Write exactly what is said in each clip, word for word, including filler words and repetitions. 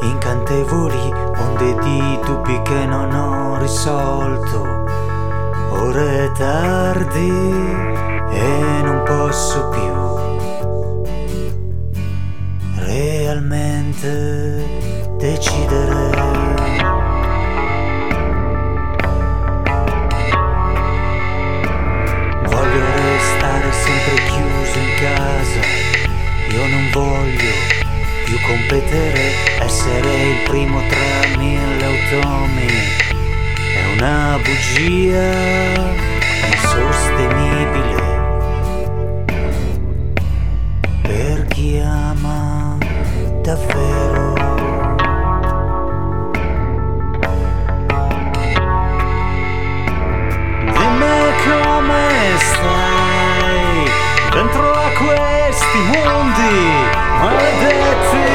incantevoli onde di dubbi che non ho risolto. Ora è tardi e non posso più realmente decidere. Voglio restare sempre chiuso in casa, io non voglio più competere, essere il primo tra mille automi. È una bugia insostenibile per chi ama davvero. Dimmi come stai dentro a questi mondi maledetti.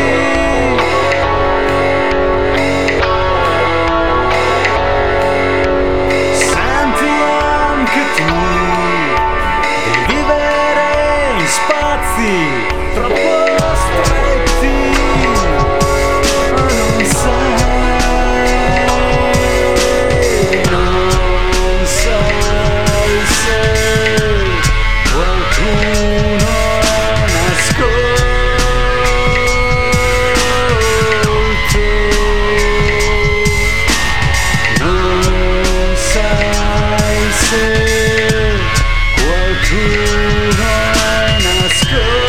Senti anche tu di vivere in spazi troppo stretti, ma non sai, non sai se qualcuno nasconde. Non sai se qualcuno è nascosto.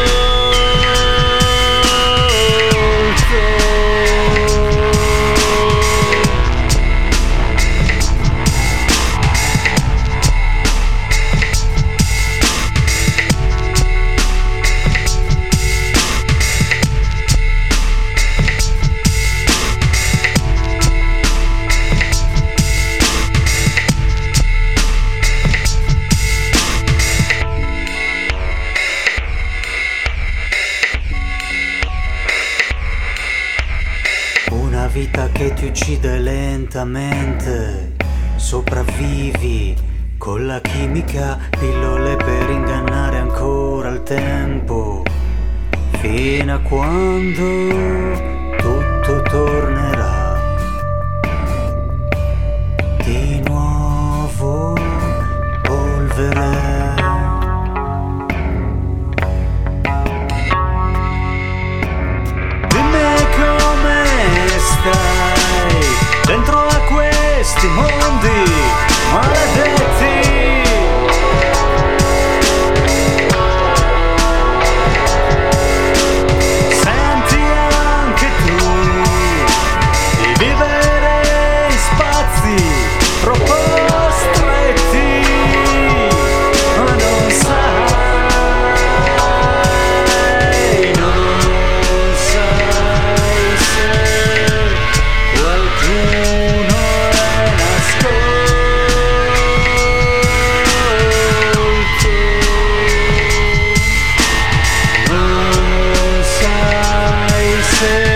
Una vita che ti uccide lentamente, sopravvivi con la chimica, pillole per ingannare ancora il tempo, fino a quando tutto tornerà di nuovo polvere. Stai dentro a questi mondi maledetti. Senti anche tu di vivere in spazi troppo stretti, ma non sai, non sai se qualcuno è nascosto. Non sai se